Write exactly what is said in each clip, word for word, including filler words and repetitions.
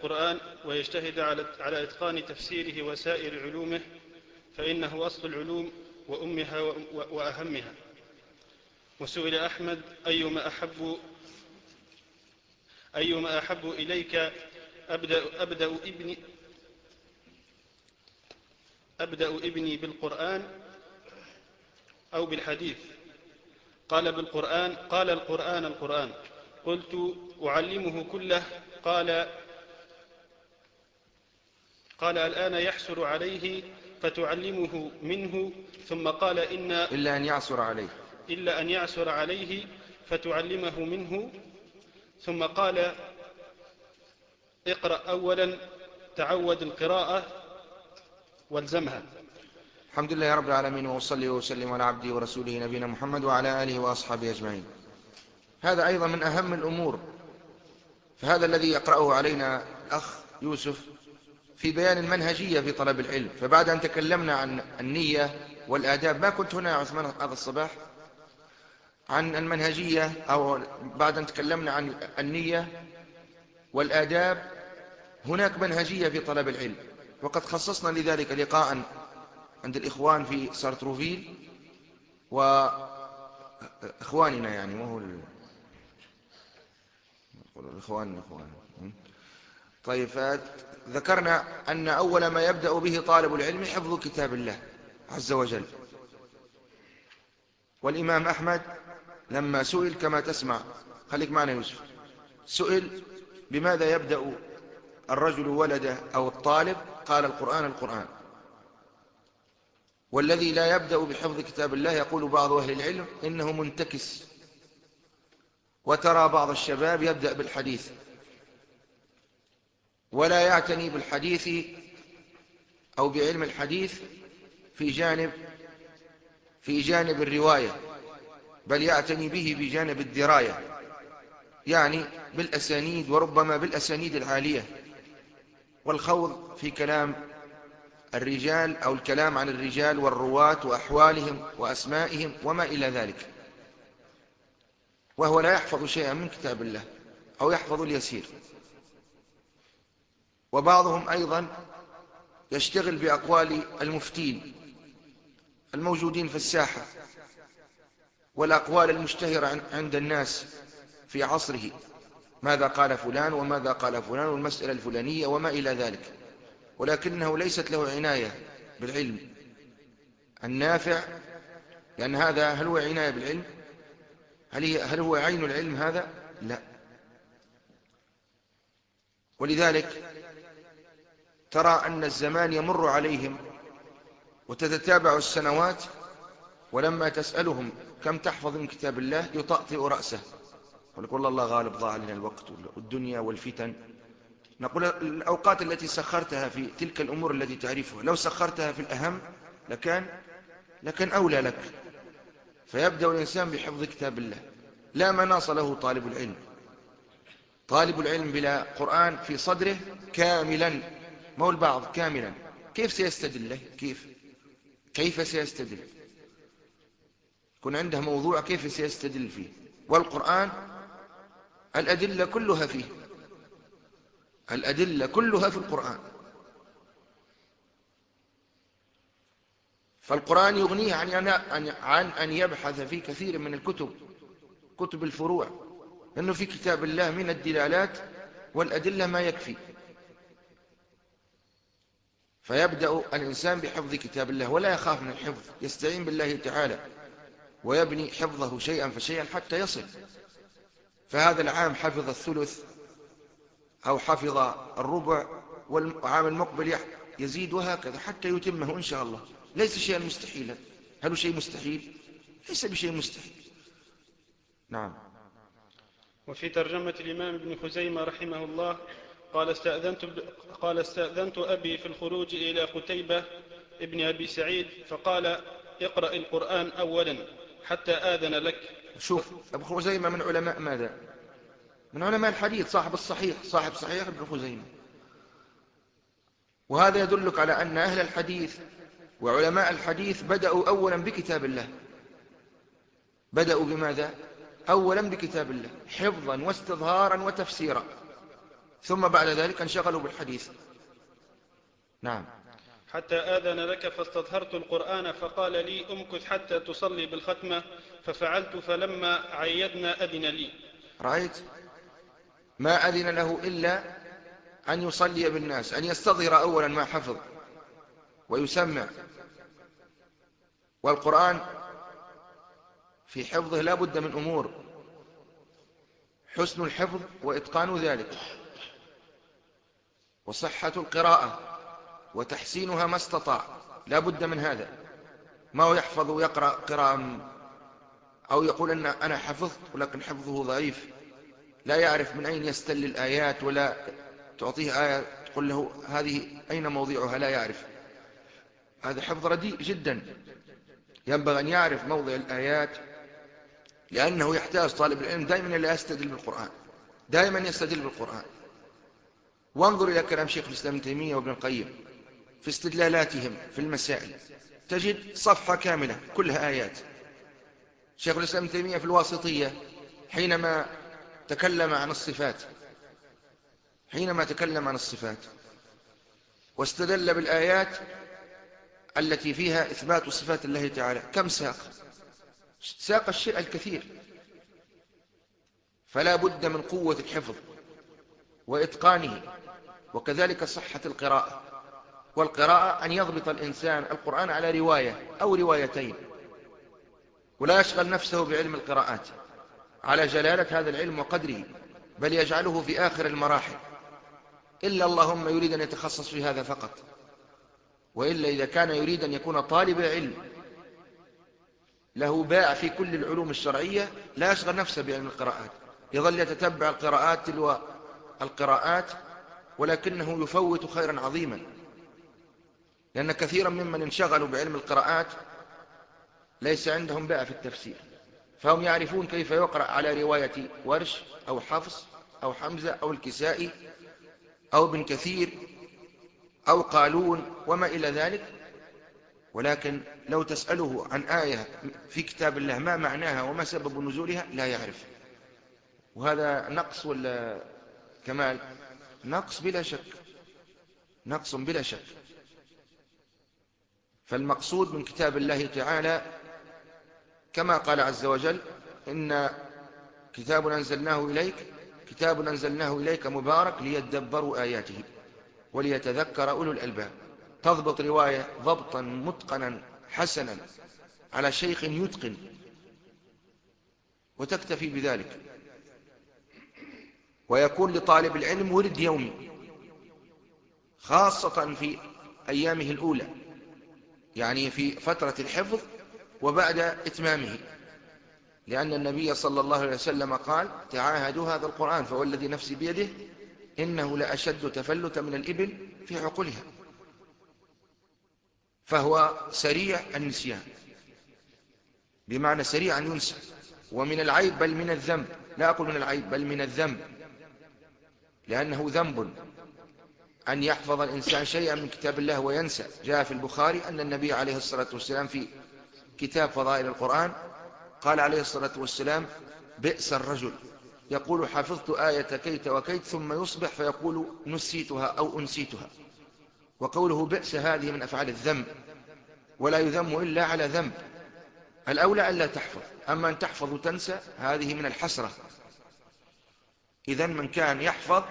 القرآن ويجتهد على إتقان تفسيره وسائر علومه، فإنه أصل العلوم وأمها وأهمها. وسئل أحمد: أيما أحب, أيما أحب إليك أبدأ, أبدأ, ابني أبدأ ابني بالقرآن أو بالحديث؟ قال بالقرآن قال القرآن القرآن. قلت: أعلمه كله؟ قال قال الآن يحسر عليه فتعلمه منه، ثم قال إن إلا أن يعسر عليه إلا أن يعسر عليه فتعلمه منه، ثم قال: اقرأ أولا، تعود القراءة والزمها. الحمد لله رب العالمين، وأصلي وسلم على عبده ورسوله نبينا محمد وعلى آله وأصحابه أجمعين. هذا أيضا من أهم الأمور، فهذا الذي يقرأه علينا الأخ يوسف في بيان المنهجية في طلب العلم. فبعد أن تكلمنا عن النية والآداب، ما كنت هنا يا عثمان هذا الصباح عن المنهجية، أو بعد أن تكلمنا عن النية والآداب، هناك منهجية في طلب العلم، وقد خصصنا لذلك لقاء عند الإخوان في سارتروفيل وإخواننا، يعني وهو الإخوان الإخوان طيب، فذكرنا أن أول ما يبدأ به طالب العلم حفظ كتاب الله عز وجل. والإمام أحمد لما سئل كما تسمع، خليك معنا يوسف، سئل بماذا يبدأ الرجل ولده أو الطالب، قال القرآن القرآن. والذي لا يبدأ بحفظ كتاب الله يقول بعض أهل العلم إنه منتكس. وترى بعض الشباب يبدأ بالحديث ولا يعتني بالحديث أو بعلم الحديث في جانب في جانب الرواية، بل يعتني به بجانب الدراية، يعني بالأسانيد، وربما بالأسانيد العالية، والخوض في كلام الرجال أو الكلام عن الرجال والرواة وأحوالهم وأسمائهم وما إلى ذلك، وهو لا يحفظ شيئا من كتاب الله أو يحفظ اليسير. وبعضهم أيضا يشتغل بأقوال المفتين الموجودين في الساحة والأقوال المشتهرة عند الناس في عصره، ماذا قال فلان وماذا قال فلان والمسألة الفلانية وما إلى ذلك، ولكنه ليست له عناية بالعلم النافع. لأن هذا، هل هو عناية بالعلم؟ هل, هل هو عين العلم هذا؟ لا. ولذلك ترى أن الزمان يمر عليهم وتتتابع السنوات، ولما تسألهم كم تحفظ من كتاب الله يطأطئ رأسه، يقول والله الله غالب، ضاع علينا الوقت والدنيا والفتن. نقول الأوقات التي سخرتها في تلك الأمور التي تعرفها، لو سخرتها في الأهم لكان لكن أولى لك. فيبدأ الإنسان بحفظ كتاب الله. لا مناص له طالب العلم، طالب العلم بلا قرآن في صدره كاملا، ما هو البعض كاملا، كيف سيستدل له؟ كيف كيف سيستدل؟ يكون عنده موضوع كيف سيستدل فيه؟ والقرآن الأدلة كلها فيه، الأدلة كلها في القرآن. فالقرآن يغنيه عن عن أن يبحث في كثير من الكتب، كتب الفروع، لأنه في كتاب الله من الدلالات والأدلة ما يكفي. فيبدأ الإنسان بحفظ كتاب الله ولا يخاف من الحفظ، يستعين بالله تعالى ويبني حفظه شيئا فشيئا حتى يصل. فهذا العام حفظ الثلث أو حفظ الربع، والعام المقبل يزيد، وهكذا حتى يتمه إن شاء الله. ليس شيئا مستحيلا. هل هو شيء مستحيل؟ ليس بشيء مستحيل. نعم. وفي ترجمة الإمام ابن خزيمة رحمه الله قال استأذنت, قال استأذنت أبي في الخروج إلى قتيبة ابن أبي سعيد فقال اقرأ القرآن أولا حتى آذن لك. شوف، ابن خزيمة من علماء ماذا؟ من علماء الحديث، صاحب الصحيح، صاحب صحيح ابن خزيمة. وهذا يدلك على أن أهل الحديث وعلماء الحديث بدأوا أولا بكتاب الله. بدأوا بماذا؟ أولا بكتاب الله، حفظا واستظهارا وتفسيرا، ثم بعد ذلك انشغلوا بالحديث. نعم. حتى آذن لك فاستظهرت القرآن فقال لي امكث حتى تصلي بالختمة، ففعلت فلما عيدنا أذن لي. رأيت؟ ما أذن له إلا أن يصلي بالناس، أن يستظهر أولا ما حفظ ويسمع. والقرآن في حفظه لا بد من أمور: حسن الحفظ وإتقان ذلك، وصحة القراءة وتحسينها ما استطاع، لا بد من هذا. ما هو يحفظ ويقرأ قراءة أو يقول أن أنا حفظت ولكن حفظه ضعيف، لا يعرف من أين يستل الآيات، ولا تعطيه آية تقول له هذه أين موضعها، لا يعرف. هذا حفظ رديء جدا. ينبغي أن يعرف موضع الآيات، لأنه يحتاج طالب العلم دائما لا يستدل بالقرآن، دائما يستدل بالقرآن. وانظر إلى كلام شيخ الإسلام ابن تيمية وابن القيم في استدلالاتهم في المسائل، تجد صفحة كاملة كلها آيات. شيخ الإسلام ابن تيمية في الواسطية حينما تكلم عن الصفات حينما تكلم عن الصفات واستدل بالآيات التي فيها إثبات صفات الله تعالى، كم ساق؟ ساق الشيء الكثير. فلا بد من قوة الحفظ وإتقانه، وكذلك صحة القراءة. والقراءة أن يضبط الإنسان القرآن على رواية أو روايتين، ولا يشغل نفسه بعلم القراءات على جلالة هذا العلم وقدره، بل يجعله في آخر المراحل، إلا اللهم يريد أن يتخصص في هذا فقط. وإلا إذا كان يريد أن يكون طالب علم له باع في كل العلوم الشرعية، لا يشغل نفسه بعلم القراءات، يظل يتتبع القراءات تلو القراءات، ولكنه يفوت خيرا عظيما. لأن كثيرا ممن انشغلوا بعلم القراءات ليس عندهم باع في التفسير، فهم يعرفون كيف يقرأ على رواية ورش أو حفص أو حمزة أو الكسائي أو ابن كثير أو قالون وما إلى ذلك. ولكن لو تسأله عن آية في كتاب الله ما معناها وما سبب نزولها لا يعرف. وهذا نقص ولا كمال؟ نقص بلا شك، نقص بلا شك. فالمقصود من كتاب الله تعالى كما قال عز وجل: إن كتاب أنزلناه إليك كتاب أنزلناه إليك مبارك ليدبروا آياته وليتذكر أولو الألباب. تضبط رواية ضبطا متقنا حسنا على شيخ يتقن وتكتفي بذلك، ويكون لطالب العلم ورد يومي، خاصة في أيامه الأولى، يعني في فترة الحفظ وبعد إتمامه. لأن النبي صلى الله عليه وسلم قال: تعاهدوا هذا القرآن فوالذي نفسي بيده إنه لأشد تفلت من الإبل في عقلها. فهو سريع النسيان، بمعنى سريع أن ينسى. ومن العيب بل من الذنب، لا أقول من العيب بل من الذنب، لأنه ذنب أن يحفظ الإنسان شيئا من كتاب الله وينسى. جاء في البخاري أن النبي عليه الصلاة والسلام في كتاب فضائل القرآن قال عليه الصلاة والسلام: بئس الرجل يقول حفظت آية كيت وكيت ثم يصبح فيقول نسيتها أو أنسيتها. وقوله بئس هذه من أفعال الذنب، ولا يذم إلا على ذنب. الأولى أن لا تحفظ، أما أن تحفظ وتنسى هذه من الحسرة. إذن من كان يحفظ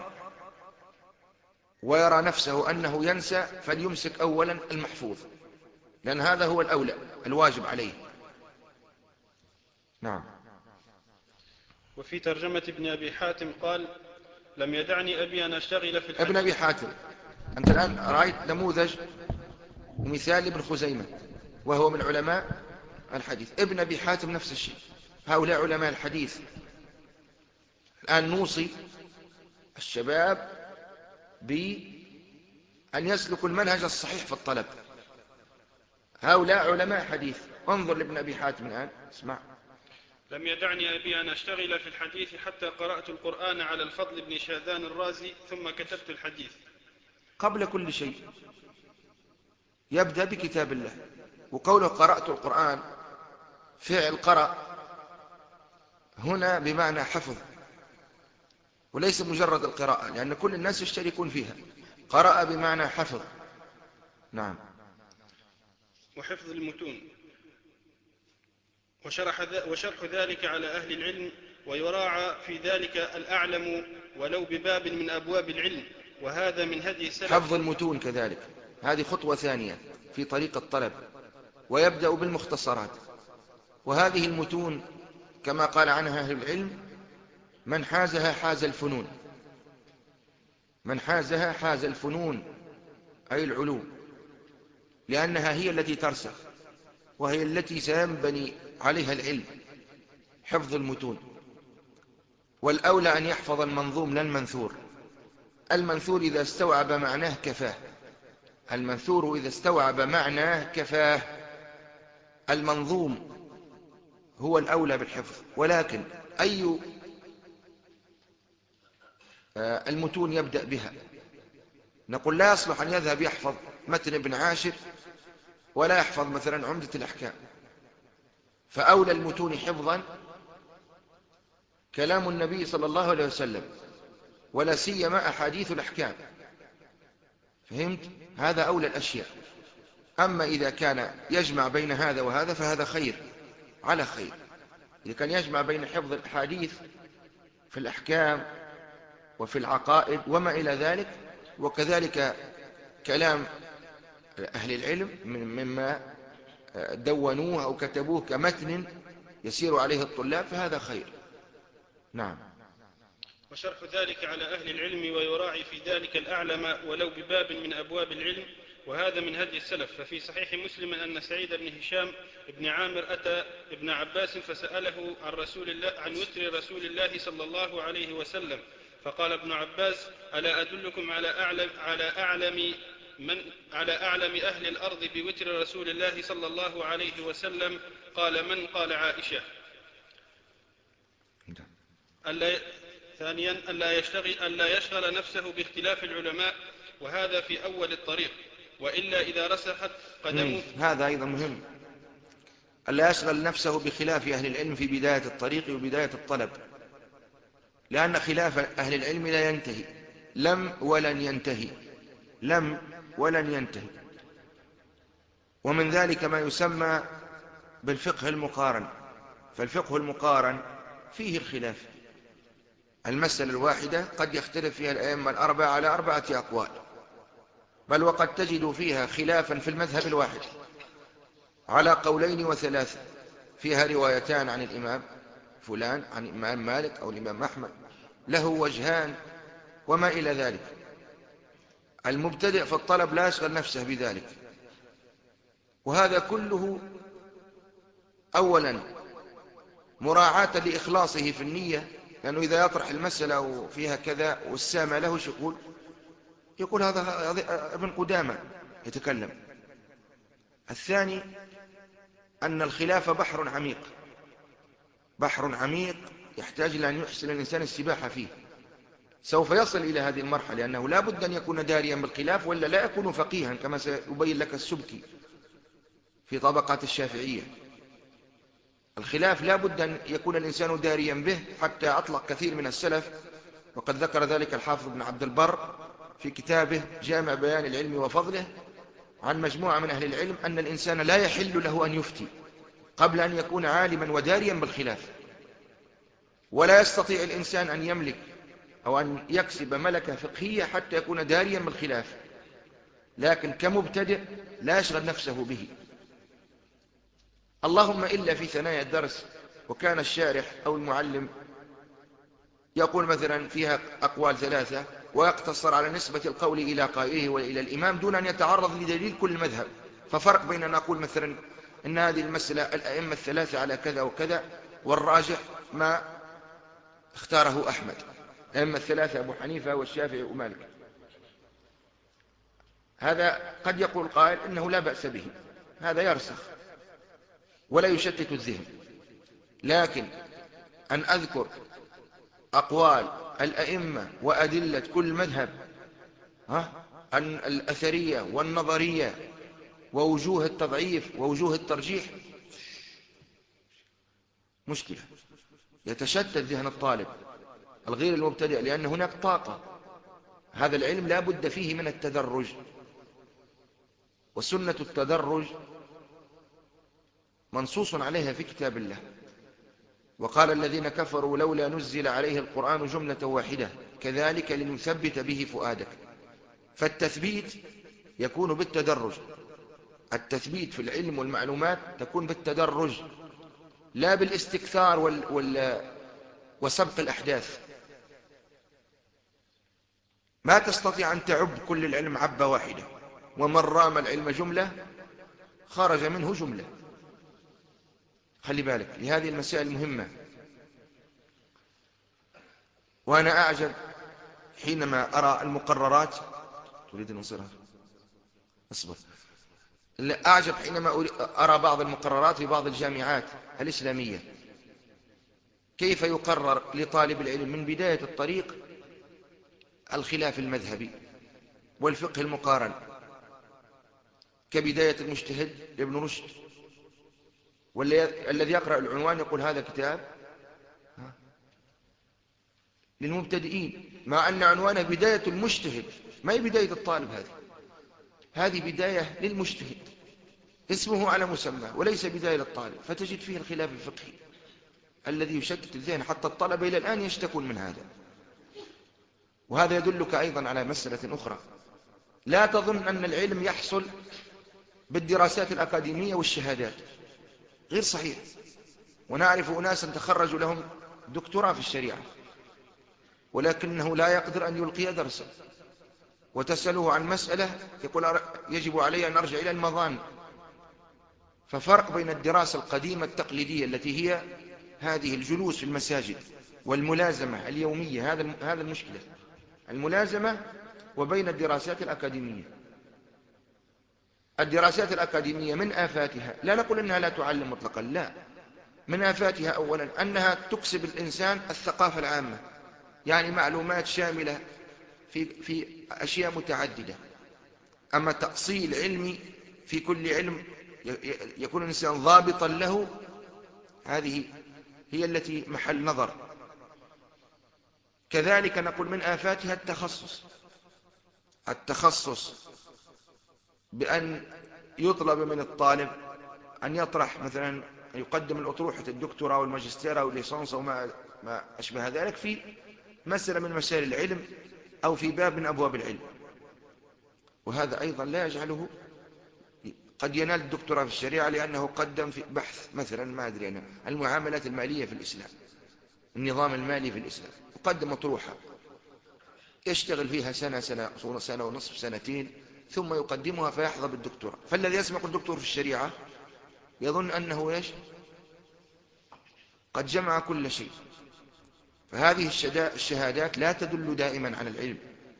ويرى نفسه أنه ينسى فليمسك أولا المحفوظ، لأن هذا هو الأولى الواجب عليه. نعم. وفي ترجمة ابن أبي حاتم قال: لم يدعني أبي أن أشتغل في الحديث. ابن أبي حاتم، أنت الآن رأيت نموذج ومثال لابن خزيمة وهو من علماء الحديث. ابن أبي حاتم نفس الشيء. هؤلاء علماء الحديث. الآن نوصي الشباب بأن يسلكوا المنهج الصحيح في الطلب. هؤلاء علماء حديث. انظر لابن أبي حاتم الآن، اسمع: لم يدعني أبي أن أشتغل في الحديث حتى قرأت القرآن على الفضل بن شاذان الرازي ثم كتبت الحديث. قبل كل شيء يبدأ بكتاب الله. وقوله قرأت القرآن فعل قرأ هنا بمعنى حفظ، وليس مجرد القراءة، لأن كل الناس يشتركون فيها. قرأ بمعنى حفظ. نعم. وحفظ المتون. وشرح, وشرح ذلك على أهل العلم، ويراعى في ذلك الأعلم ولو بباب من أبواب العلم، وهذا من هدي السلف. حفظ المتون كذلك، هذه خطوة ثانية في طريق الطلب، ويبدأ بالمختصرات. وهذه المتون كما قال عنها أهل العلم: من حازها حاز الفنون. من حازها حاز الفنون أي العلوم، لأنها هي التي ترسخ، وهي التي سينبني عليها العلم. حفظ المتون. والأولى أن يحفظ المنظوم لا المنثور. المنثور إذا استوعب معناه كفاه. المنثور إذا استوعب معناه كفاه. المنظوم هو الأولى بالحفظ. ولكن أي المتون يبدأ بها؟ نقول لا يصلح أن يذهب يحفظ متن ابن عاشر ولا يحفظ مثلا عمدة الأحكام. فأولى المتون حفظا كلام النبي صلى الله عليه وسلم، ولا سيما أحاديث الأحكام. فهمت؟ هذا أولى الأشياء. أما إذا كان يجمع بين هذا وهذا فهذا خير على خير. إذا كان يجمع بين حفظ الأحاديث في الأحكام وفي العقائد وما إلى ذلك، وكذلك كلام أهل العلم مما دونوه أو كتبوه كمتن يسير عليه الطلاب، فهذا خير. نعم. وشرح ذلك على أهل العلم، ويراعي في ذلك الأعلم ولو بباب من أبواب العلم، وهذا من هدي السلف. ففي صحيح مسلم أن سعيد بن هشام بن عامر أتى ابن عباس فسأله عن, رسول الله عن وتر رسول الله صلى الله عليه وسلم، فقال ابن عباس: ألا أدلكم على أعلم, على أعلم من على أعلم أهل الأرض بوتر رسول الله صلى الله عليه وسلم؟ قال: من؟ قال: عائشة. ألا ثانيا ألا يشتغل, ألا يشغل نفسه باختلاف العلماء، وهذا في أول الطريق، وإلا إذا رسخت قدمه. هذا أيضا مهم، ألا يشغل نفسه بخلاف أهل العلم في بداية الطريق وبداية الطلب، لأن خلاف أهل العلم لا ينتهي، لم ولن ينتهي، لم ولن ينتهي. ومن ذلك ما يسمى بالفقه المقارن. فالفقه المقارن فيه الخلاف. المسألة الواحدة قد يختلف فيها الأئمة الأربعة على أربعة أقوال، بل وقد تجد فيها خلافا في المذهب الواحد على قولين وثلاثة، فيها روايتان عن الإمام فلان عن الإمام مالك أو الإمام أحمد، له وجهان وما إلى ذلك. المبتدئ في الطلب لا يشغل نفسه بذلك. وهذا كله أولا مراعاة لإخلاصه في النية، لأنه إذا يطرح المسألة وفيها كذا والسامع له شو يقول؟ يقول هذا ابن قدامة يتكلم. الثاني أن الخلاف بحر عميق، بحر عميق يحتاج إلى أن يحسن الإنسان السباحة فيه. سوف يصل إلى هذه المرحلة لأنه لا بد أن يكون داريا بالخلاف، ولا لا يكون فقيها كما سيبين لك السبكي في طبقات الشافعية. الخلاف لا بد أن يكون الإنسان داريا به، حتى أطلق كثير من السلف، وقد ذكر ذلك الحافظ بن عبد البر في كتابه جامع بيان العلم وفضله عن مجموعة من أهل العلم، أن الإنسان لا يحل له أن يفتي قبل أن يكون عالما وداريا بالخلاف. ولا يستطيع الإنسان أن يملك أو أن يكسب ملكة فقهية حتى يكون داريا بالخلاف، لكن كمبتدئ لا يشغل نفسه به. اللهم إلا في ثنايا الدرس، وكان الشارح أو المعلم يقول مثلا فيها أقوال ثلاثة ويقتصر على نسبة القول إلى قائله وإلى الإمام دون أن يتعرض لدليل كل مذهب. ففرق بين أن أقول مثلا أن هذه المسألة الأئمة الثلاثة على كذا وكذا، والراجح ما اختاره أحمد، الأئمة الثلاثة أبو حنيفة والشافعي ومالك. هذا قد يقول قائل إنه لا بأس به، هذا يرسخ ولا يشتت الذهن. لكن أن أذكر أقوال الأئمة وأدلة كل مذهب، ها أن الأثرية والنظرية ووجوه التضعيف ووجوه الترجيح، مشكلة، يتشتت ذهن الطالب. الغير المبتدئ، لأن هناك طاقة. هذا العلم لا بد فيه من التدرج، وسنة التدرج منصوص عليها في كتاب الله. وقال الذين كفروا لولا نزل عليه القرآن جملة واحدة كذلك لنثبت به فؤادك. فالتثبيت يكون بالتدرج، التثبيت في العلم والمعلومات تكون بالتدرج لا بالاستكثار وال وال وسبق الأحداث. ما تستطيع أن تعب كل العلم عبة واحدة، ومن رام العلم جملة خرج منه جملة. خلي بالك لهذه المسائل المهمة. وأنا أعجب حينما أرى المقررات. تريد أن نصيرها أصبر. أعجب حينما أرى بعض المقررات في بعض الجامعات الإسلامية، كيف يقرر لطالب العلم من بداية الطريق الخلاف المذهبي والفقه المقارن كبداية المجتهد لابن رشد، والذي يقرأ العنوان يقول هذا كتاب للمبتدئين، مع أن عنوانه بداية المجتهد، ما هي بداية الطالب. هذه هذه بداية للمجتهد، اسمه على مسمى وليس بداية للطالب. فتجد فيه الخلاف الفقهي الذي يشتت الذهن، حتى الطلبة إلى الآن يشتكون من هذا. وهذا يدلك أيضا على مسألة أخرى. لا تظن أن العلم يحصل بالدراسات الأكاديمية والشهادات، غير صحيح. ونعرف أناسا تخرجوا لهم دكتوراه في الشريعة ولكنه لا يقدر أن يلقي درسا، وتسأله عن مسألة يقول يجب علي أن أرجع إلى المظان. ففرق بين الدراسة القديمة التقليدية التي هي هذه الجلوس في المساجد والملازمة اليومية، هذا هذا المشكلة، الملازمة، وبين الدراسات الأكاديمية. الدراسات الأكاديمية من آفاتها، لا نقول أنها لا تعلم مطلقا، لا، من آفاتها أولا أنها تكسب الإنسان الثقافة العامة، يعني معلومات شاملة في في أشياء متعددة. أما تأصيل علمي في كل علم يكون الإنسان ضابطا له، هذه هي التي محل نظر. كذلك نقول من آفاتها التخصص، التخصص بأن يطلب من الطالب أن يطرح مثلا يقدم الأطروحة الدكتوراه والماجستير أو الليسانس أو ما ما أشبه ذلك في مسألة من مسائل العلم أو في باب من أبواب العلم، وهذا أيضا لا يجعله قد ينال الدكتوراه في الشريعة لأنه قدم في بحث مثلا ما أدري أنا المعاملات المالية في الإسلام، النظام المالي في الإسلام، يقدم أطروحة يشتغل فيها سنة سنة سنة ونصف سنتين ثم يقدمها فيحظى بالدكتوراه. فالذي يسبق الدكتور في الشريعة يظن أنه إيش قد جمع كل شيء. فهذه الشهادات لا تدل دائما على العلم.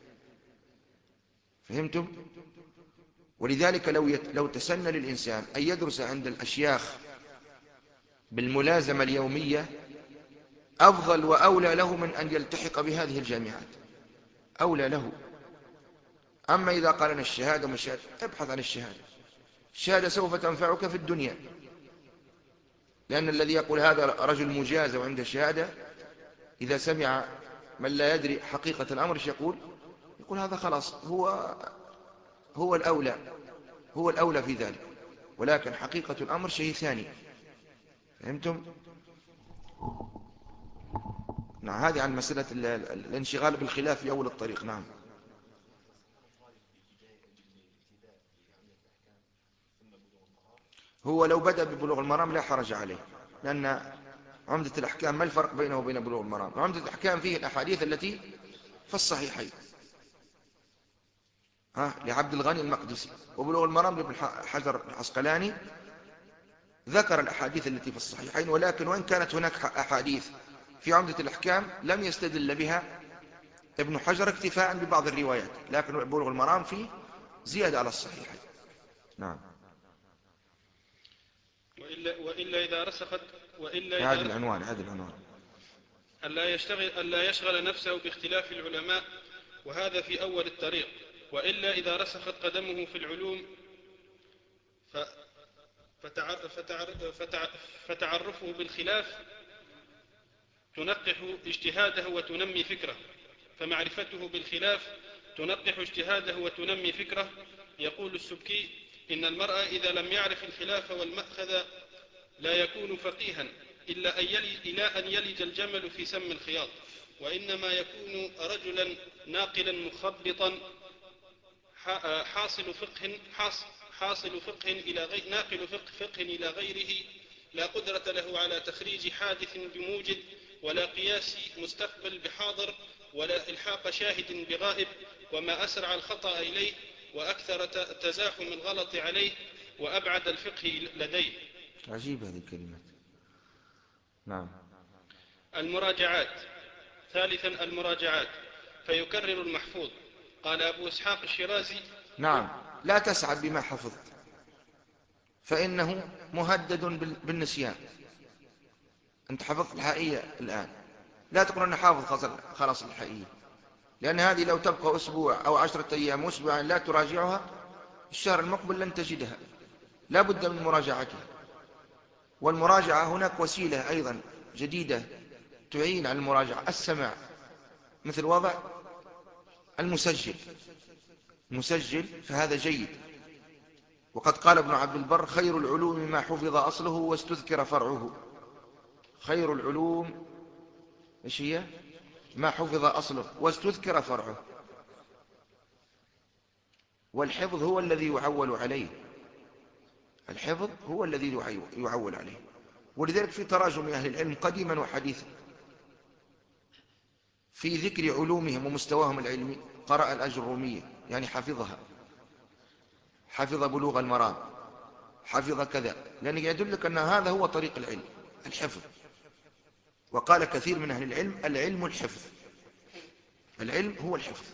فهمتم؟ ولذلك لو يت... لو تسنى للإنسان أن يدرس عند الأشياخ بالملازمة اليومية أفضل وأولى له من أن يلتحق بهذه الجامعات، أولى له. أما إذا قال أنا الشهادة ومش شهادة، ابحث عن الشهادة. الشهادة سوف تنفعك في الدنيا، لأن الذي يقول هذا رجل مجاز وعنده شهادة إذا سمع من لا يدري حقيقة الأمر يقول يقول هذا خلاص هو هو الأولى هو الأولى في ذلك، ولكن حقيقة الأمر شيء ثاني. فهمتم؟ نعم. هذه عن مسألة الانشغال بالخلاف في أول الطريق. نعم. هو لو بدأ ببلوغ المرام لا حرج عليه، لأن عمدة الأحكام ما الفرق بينه وبين بلوغ المرام؟ عمدة الأحكام فيه الأحاديث التي في الصحيحين ها لعبد الغني المقدسي، وبلوغ المرام لابن حجر العسقلاني ذكر الأحاديث التي في الصحيحين، ولكن وإن كانت هناك أحاديث في عمدة الأحكام لم يستدل بها ابن حجر اكتفاء ببعض الروايات، لكن بلوغ المرام فيه زيادة على الصحيحين. نعم. وإلا, وإلا إذا رسخت وإلا إذا هذا العنوان هذا العنوان ألا يشتغل ألا يشغل نفسه باختلاف العلماء، وهذا في أول الطريق. وإلا إذا رسخت قدمه في العلوم ف فتعر فتعر فتع فتعرفه بالخلاف تنقح اجتهاده وتنمي فكره، فمعرفته بالخلاف تنقح اجتهاده وتنمي فكره. يقول السبكي: إن المرء إذا لم يعرف الخلاف والمأخذ لا يكون فقيها إلا أن يلج, إلى أن يلج الجمل في سم الخياط، وإنما يكون رجلا ناقلا مخبطا حاصل فقه حاصل فقه إلى غير ناقل فقه فقه إلى غيره، لا قدرة له على تخريج حادث بموجد، ولا قياس مستقبل بحاضر، ولا إلحاق شاهد بغائب، وما أسرع الخطأ إليه وأكثر تزاحم الغلط عليه وأبعد الفقه لديه. عجيب هذه الكلمات. نعم. المراجعات. ثالثا المراجعات، فيكرر المحفوظ. قال أبو إسحاق الشيرازي: نعم، لا تسعد بما حفظت فإنه مهدد بالنسيان. أنت حفظت الحائية الآن، لا تقول أنا حافظ خلاص الحائية، لأن هذه لو تبقى أسبوع أو عشرة أيام أسبوعا لا تراجعها، الشهر المقبل لن تجدها، لا بد من مراجعتها. والمراجعة هناك وسيلة أيضا جديدة تعين على المراجعة: السماع، مثل وضع المسجل مسجل، فهذا جيد. وقد قال ابن عبد البر: خير العلوم ما حفظ أصله واستذكر فرعه. خير العلوم ايش هي؟ ما حفظ أصله واستذكر فرعه. والحفظ هو الذي يعول عليه، الحفظ هو الذي يعول عليه. ولذلك في تراجم أهل العلم قديما وحديثا في ذكر علومهم ومستواهم العلمي: قرأ الأجرومية، يعني حفظها، حفظ بلوغ المرام، حفظ كذا، لأنه يدلك أن هذا هو طريق العلم، الحفظ. وقال كثير من أهل العلم: العلم الحفظ، العلم هو الحفظ.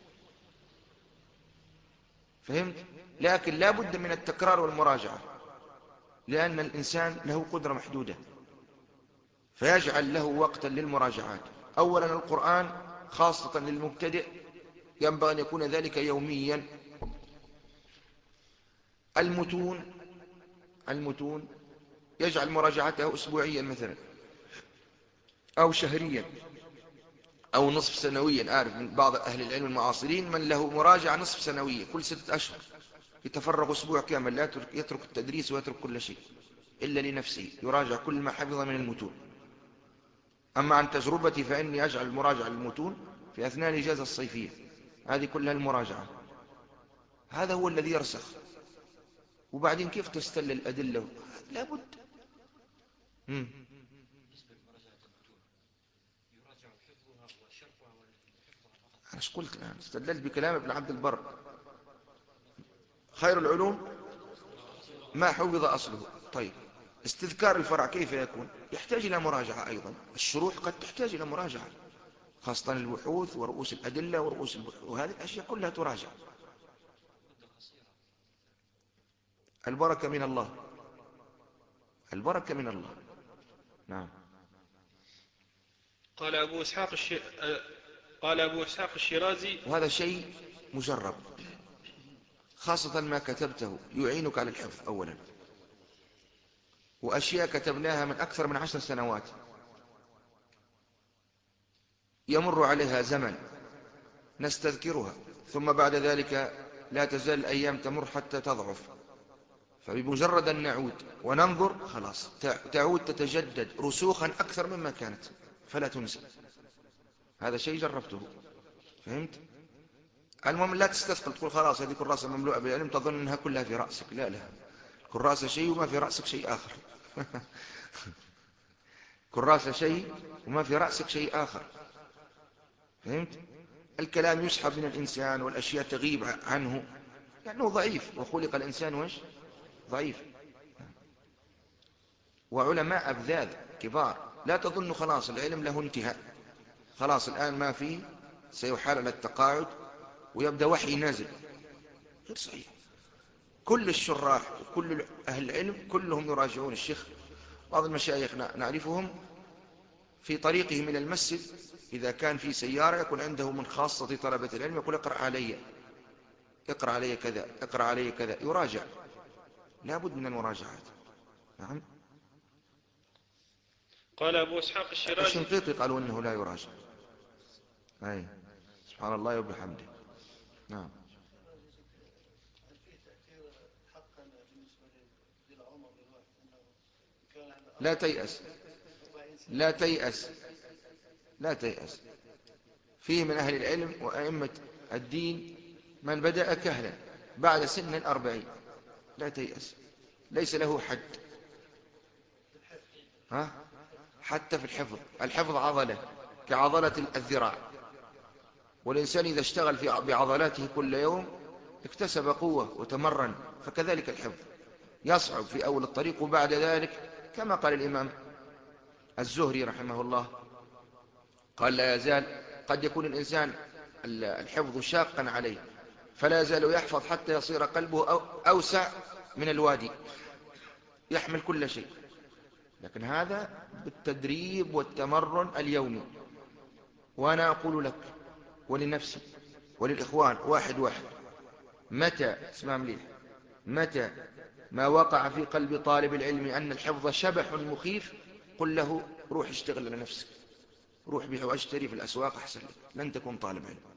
فهمت؟ لكن لا بد من التكرار والمراجعة، لأن الإنسان له قدرة محدودة، فيجعل له وقتا للمراجعات. أولا القرآن خاصة للمبتدئ ينبغي أن يكون ذلك يوميا. المتون المتون يجعل مراجعته أسبوعيا مثلا، أو شهريا، أو نصف سنويا. أعرف من بعض أهل العلم المعاصرين من له مراجعة نصف سنوية كل ستة أشهر، يتفرغ أسبوع كامل، لا يترك التدريس ويترك كل شيء إلا لنفسه، يراجع كل ما حفظ من المتون. أما عن تجربتي فإني أجعل المراجعة للمتون في أثناء الإجازة الصيفية، هذه كلها المراجعة. هذا هو الذي يرسخ. وبعدين كيف تستل الأدلة؟ لا بد. مم. أنا ايش قلت الآن؟ استدلت بكلام ابن عبد البر: خير العلوم ما حفظ أصله. طيب، استذكار الفرع كيف يكون؟ يحتاج إلى مراجعة أيضا. الشروح قد تحتاج إلى مراجعة، خاصة البحوث ورؤوس الأدلة ورؤوس البحوث، وهذه الأشياء كلها تراجع. البركة من الله، البركة من الله. نعم. قال أبو إسحاق الشي... قال أبو إسحاق الشيرازي: وهذا شيء مجرب، خاصة ما كتبته يعينك على الحفظ أولا، وأشياء كتبناها من أكثر من عشر سنوات يمر عليها زمن نستذكرها، ثم بعد ذلك لا تزال الأيام تمر حتى تضعف، فبمجرد أن نعود وننظر خلاص تعود تتجدد رسوخا أكثر مما كانت، فلا تنسى. هذا شيء جربته. فهمت؟ المهم لا تستثقل تقول خلاص هذه كراسة مملوءة بالعلم تظن أنها كلها في رأسك. لا لا، كراسة شيء وما في رأسك شيء آخر. كراسة شيء وما في رأسك شيء آخر. فهمت؟ الكلام يسحب من الإنسان والأشياء تغيب عنه لأنه ضعيف، وخلق الإنسان وش؟ ضعيف. وعلماء أبذاذ كبار، لا تظن خلاص العلم له انتهاء، خلاص الآن ما فيه، سيحال على التقاعد ويبدأ وحي نازل. غير صحيح. كل الشراح وكل أهل العلم كلهم يراجعون. الشيخ بعض المشايخ نعرفهم في طريقه من المسجد إذا كان في سيارة يكون عنده من خاصة طلبة العلم يقول: اقرأ علي، اقرأ علي كذا، اقرأ علي كذا، يراجع. لا بد من المراجعات. نعم. قال أبو إسحاق الشيرازي. الشنقيطي قالوا إنه لا يراجع. أي سبحان الله وبحمده. نعم. لا تيأس لا تيأس لا تيأس. فيه من أهل العلم وأئمة الدين من بدأ كهلا بعد سن الأربعين. لا تيأس، ليس له حد. ها؟ حتى في الحفظ، الحفظ عضلة كعضلة الذراع، والإنسان إذا اشتغل في بعضلاته كل يوم اكتسب قوة وتمرن، فكذلك الحفظ يصعب في أول الطريق، وبعد ذلك كما قال الإمام الزهري رحمه الله قال لا يزال قد يكون الإنسان الحفظ شاقا عليه فلا يزال يحفظ حتى يصير قلبه أوسع من الوادي يحمل كل شيء، لكن هذا بالتدريب والتمرن اليومي. وأنا أقول لك ولنفسي وللإخوان واحد واحد، متى اسمع مليح، متى ما وقع في قلب طالب العلم أن الحفظ شبح مخيف قل له روح اشتغل على نفسك، روح بيع واشتري في الأسواق أحسن لك، لن تكون طالب علم.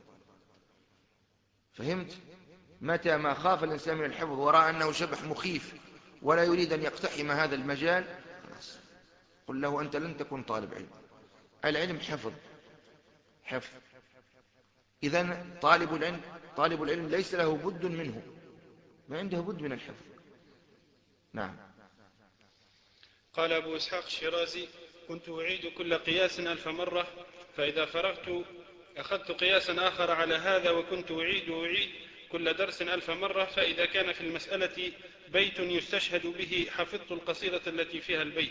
فهمت؟ متى ما خاف الإنسان من الحفظ ورأى أنه شبح مخيف ولا يريد أن يقتحم هذا المجال، خلاص قل له أنت لن تكون طالب علم. العلم حفظ حفظ. إذن طالب العلم طالب العلم ليس له بد منه، ما عنده بد من الحفظ. نعم. قال أبو إسحاق الشيرازي: كنت أعيد كل قياس ألف مرة، فإذا فرغت أخذت قياسا آخر على هذا، وكنت أعيد وأعيد كل درس ألف مرة، فإذا كان في المسألة بيت يستشهد به حفظت القصيدة التي فيها البيت.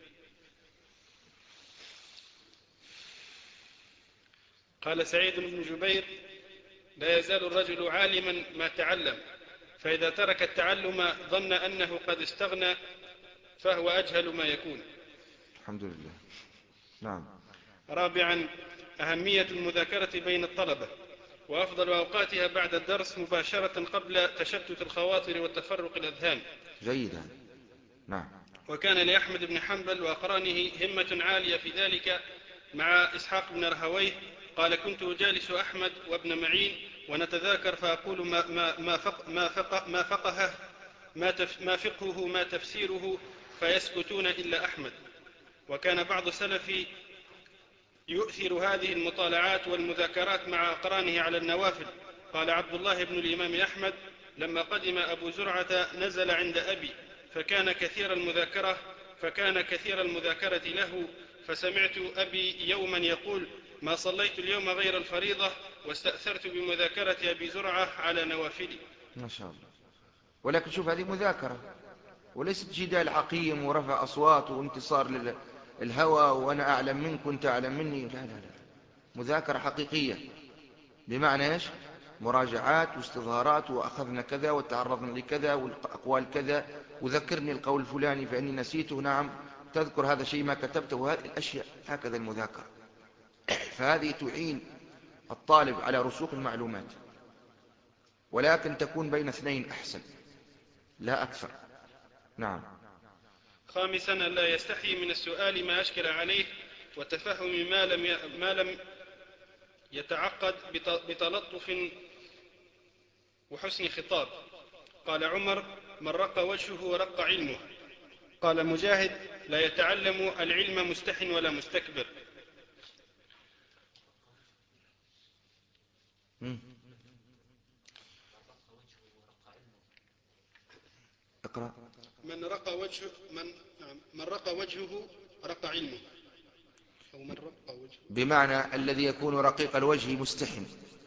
قال سعيد بن جبير: لا يزال الرجل عالما ما تعلم، فإذا ترك التعلم ظن أنه قد استغنى فهو أجهل ما يكون. الحمد لله. نعم. رابعا: أهمية المذاكرة بين الطلبة، وأفضل أوقاتها بعد الدرس مباشرة قبل تشتت الخواطر وتفرق الأذهان. جيدا. نعم. وكان لأحمد بن حنبل وأقرانه همة عالية في ذلك مع إسحاق بن رهويه. قال: كنت أجالس أحمد وابن معين ونتذاكر، فأقول ما, ما, ما, فق ما, فق ما فقهه ما, تف ما فقهه ما تفسيره، فيسكتون إلا أحمد. وكان بعض سلف يؤثر هذه المطالعات والمذاكرات مع أقرانه على النوافل. قال عبد الله بن الإمام أحمد: لما قدم أبو زرعة نزل عند أبي فكان كثير المذاكرة فكان كثير المذاكرة له، فسمعت أبي يوما يقول: ما صليت اليوم غير الفريضة، واستأثرت بمذاكرة أبي زرعة على نوافلي. ما شاء الله. ولكن شوف هذه مذاكرة وليست جدال عقيم ورفع أصوات وانتصار للهوى وأنا أعلم منك وأنت أعلم مني، لا لا لا، مذاكرة حقيقية. بمعنى إيش؟ مراجعات واستظهارات، وأخذنا كذا وتعرضنا لكذا والأقوال كذا، وذكرني القول الفلاني فإني نسيته، نعم تذكر هذا شيء ما كتبته، وهذه الأشياء. هكذا المذاكرة. فهذه تعين الطالب على رسوخ المعلومات، ولكن تكون بين اثنين أحسن لا أكثر. نعم. خامسا: ألا يستحي من السؤال ما أشكل عليه، وتفهم ما لم ما لم يتعقد بتلطف وحسن خطاب. قال عمر: من رق وجهه رق علمه. قال مجاهد: لا يتعلم العلم مستح ولا مستكبر. مم. اقرأ. من رق وجهه من, من رق وجهه رق علمه، أو من رق وجهه. بمعنى الذي يكون رقيق الوجه مستحن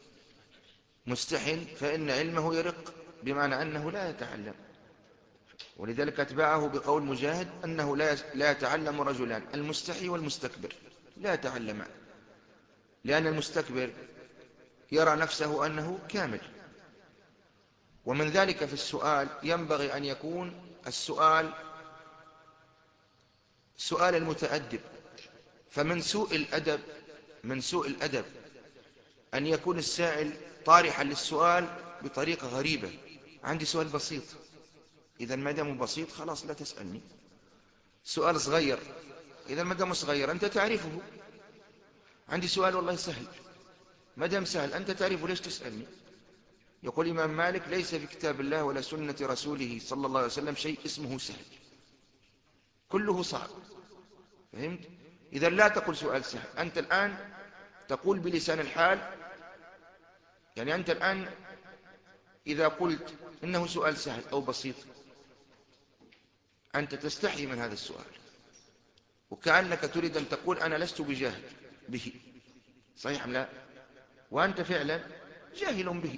مستحن فإن علمه يرق، بمعنى أنه لا يتعلم. ولذلك أتبعه بقول مجاهد أنه لا يتعلم رجلان: المستحي والمستكبر لا يتعلمان، لأن المستكبر يرى نفسه أنه كامل. ومن ذلك في السؤال ينبغي أن يكون السؤال سؤال المتأدب. فمن سوء الأدب من سوء الأدب أن يكون السائل طارحا للسؤال بطريقة غريبة: عندي سؤال بسيط. إذا ما دام بسيط خلاص لا تسألني. سؤال صغير إذا ما دام صغير أنت تعرفه. عندي سؤال والله سهل، ما دام سهل أنت تعرفه ليش تسألني؟ يقول الإمام مالك: ليس في كتاب الله ولا سنة رسوله صلى الله عليه وسلم شيء اسمه سهل، كله صعب. فهمت؟ إذا لا تقول سؤال سهل. أنت الآن تقول بلسان الحال، يعني أنت الآن إذا قلت إنه سؤال سهل أو بسيط أنت تستحي من هذا السؤال، وكأنك تريد أن تقول أنا لست بجاهل به. صحيح أم لا؟ وأنت فعلا جاهل به.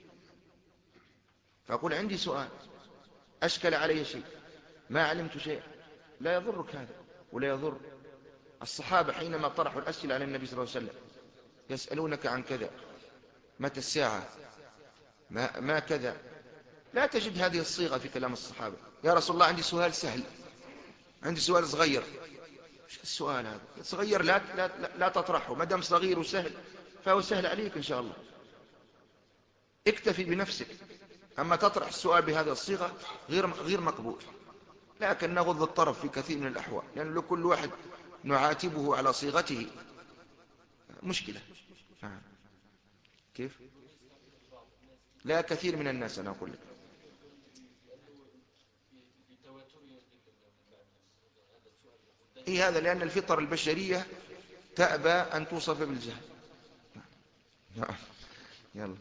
فأقول عندي سؤال أشكل علي شيء، ما علمت شيء. لا يضرك هذا ولا يضر الصحابة حينما طرحوا الأسئلة على النبي صلى الله عليه وسلم: يسألونك عن كذا، متى الساعة، ما, ما كذا. لا تجد هذه الصيغة في كلام الصحابة: يا رسول الله عندي سؤال سهل، عندي سؤال صغير. ايش السؤال هذا؟ صغير لا, لا, لا, لا تطرحه، ما دام صغير وسهل فهو سهل عليك إن شاء الله، اكتفي بنفسك. أما تطرح السؤال بهذه الصيغة غير غير مقبول. لكن نغض الطرف في كثير من الأحوال، لأن يعني لكل واحد نعاتبه على صيغته مشكلة. كيف؟ لا، كثير من الناس أنا أقول لك. إيه هذا؟ لأن الفطر البشرية تأبى أن توصف بالجهل. يلا.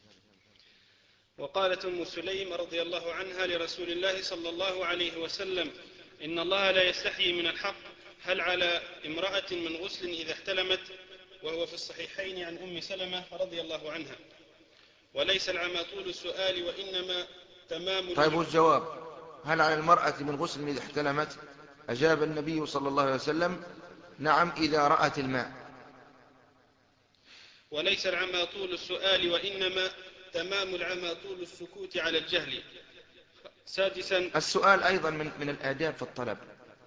وقالت أم سليم رضي الله عنها لرسول الله صلى الله عليه وسلم: إن الله لا يستحيي من الحق، هل على امرأة من غسل إذا احتلمت؟ وهو في الصحيحين عن أم سلمة رضي الله عنها. وليس العمى طول السؤال وإنما تمام. طيب والجواب: هل على المرأة من غسل إذا احتلمت؟ أجاب النبي صلى الله عليه وسلم: نعم إذا رأت الماء. وليس العمى طول السؤال وإنما تمام العمى طول السكوت على الجهل. سادسا، السؤال أيضا من, من الآداب في الطلب،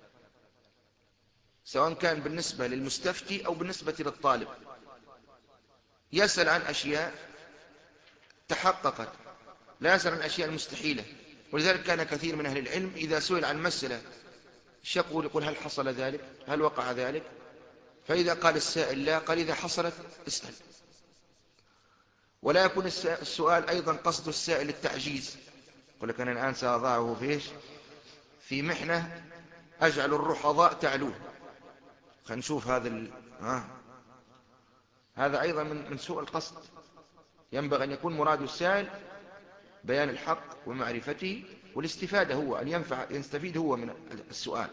سواء كان بالنسبة للمستفتي أو بالنسبة للطالب. يسأل عن أشياء تحققت، لا يسأل عن الأشياء المستحيلة. ولذلك كان كثير من أهل العلم إذا سئل عن مسألة يقول يقول هل حصل ذلك، هل وقع ذلك؟ فإذا قال السائل لا، قال إذا حصلت اسأل. ولا يكون السؤال أيضا قصد السائل التعجيز، يقول لك أنا الآن سأضعه فيش في محنة أجعل الرحضاء تعلوه، خلينا نشوف هذا ال... آه. هذا أيضا من, من سوء القصد. ينبغي أن يكون مراد السائل بيان الحق ومعرفته والاستفادة، هو أن ينفع يستفيد هو من السؤال.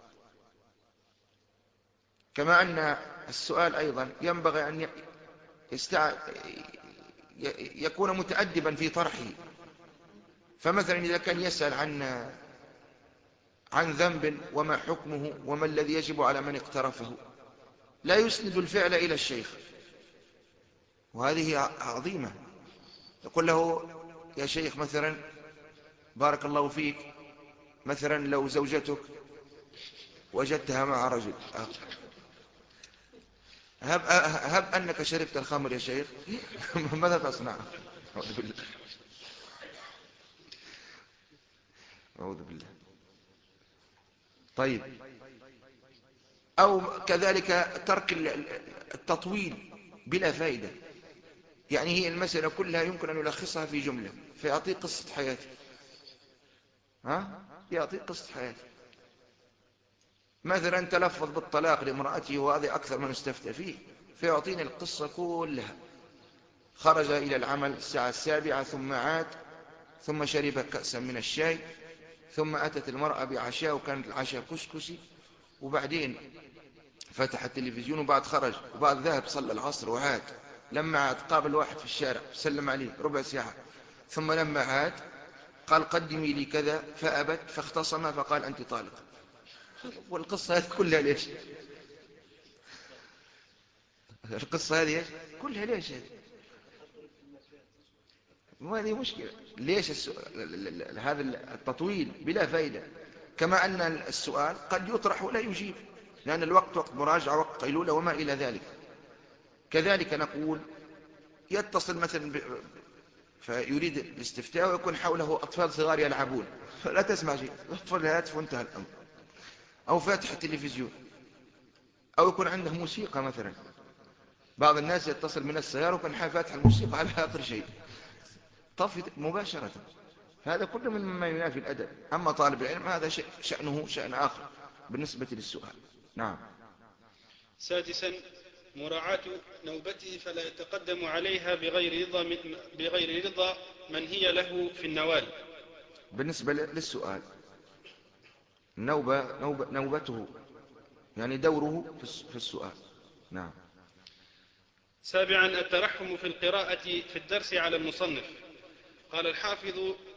كما أن السؤال أيضا ينبغي أن يستع... يكون متأدبا في طرحه. فمثلا إذا كان يسأل عن عن ذنب وما حكمه وما الذي يجب على من اقترفه، لا يسند الفعل إلى الشيخ، وهذه عظيمة. يقول له: يا شيخ مثلا بارك الله فيك، مثلا لو زوجتك وجدتها مع رجل، هب, هب أنك شربت الخمر يا شيخ، ماذا تصنع؟ أعوذ بالله، أعوذ بالله. طيب، أو كذلك ترك التطويل بلا فائدة، يعني هي المسألة كلها يمكن أن يلخصها في جملة فيعطيك قصة حياتي. ها؟ يعطيك قصة حياتي. مثلا تلفظ بالطلاق لامرأته وهذا أكثر من استفتى فيه، فيعطيني القصة كلها. خرج إلى العمل الساعة السابعة ثم عاد، ثم شرب كأسا من الشاي، ثم أتت المرأة بعشاء وكانت العشاء كسكسي، وبعدين فتح التلفزيون، وبعد خرج، وبعد ذهب صلى العصر وعاد. لما عاد قابل واحد في الشارع سلم عليه ربع ساعة، ثم لما عاد قال قدمي لي كذا فأبت، فاختصم فقال أنت طالق. والقصة هذه كلها ليش؟ القصة هذه كلها ليش؟ ما هذه مشكلة. ليش السؤال هذا التطويل بلا فائدة؟ كما أن السؤال قد يطرح ولا يجيب، لأن الوقت وقت مراجعة، وقت قيلولة وما إلى ذلك. كذلك نقول يتصل مثلا ب... فيريد الاستفتاء ويكون حوله أطفال صغار يلعبون، لا تسمع شيء، اطفال الهاتف وانتهى الأمر. أو فاتح التلفزيون، أو يكون عنده موسيقى مثلا. بعض الناس يتصل من السيارة وكان فاتح الموسيقى على آخر شيء، طفي مباشرة. هذا كله مما ينافي الأدب. أما طالب العلم هذا شأنه شأن آخر بالنسبة للسؤال. نعم. سادسا مراعاة نوبته فلا يتقدم عليها بغير رضا من, بغير رضا من هي له في النوال. بالنسبة للسؤال نوبة نوبة نوبته يعني دوره في السؤال. نعم. سابعا الترحم في القراءة في الدرس على المصنف. قال الحافظ